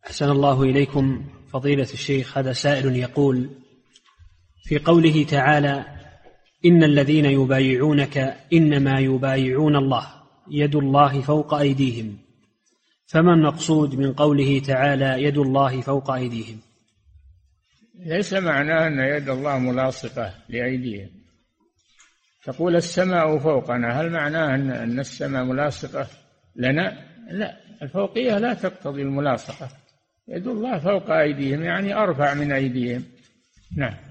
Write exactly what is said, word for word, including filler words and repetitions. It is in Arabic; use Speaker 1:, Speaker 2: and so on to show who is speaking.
Speaker 1: أحسن الله إليكم فضيلة الشيخ. هذا سائل يقول: في قوله تعالى: إن الذين يبايعونك إنما يبايعون الله يد الله فوق أيديهم، فما المقصود من قوله تعالى يد الله فوق أيديهم؟
Speaker 2: ليس معناه أن يد الله ملاصقة لأيديهم. تقول السماء فوقنا، هل معناه أن السماء ملاصقة لنا؟ لا، الفوقية لا تقتضي الملاصقة. يد الله فوق أيديهم يعني أرفع من أيديهم. نعم.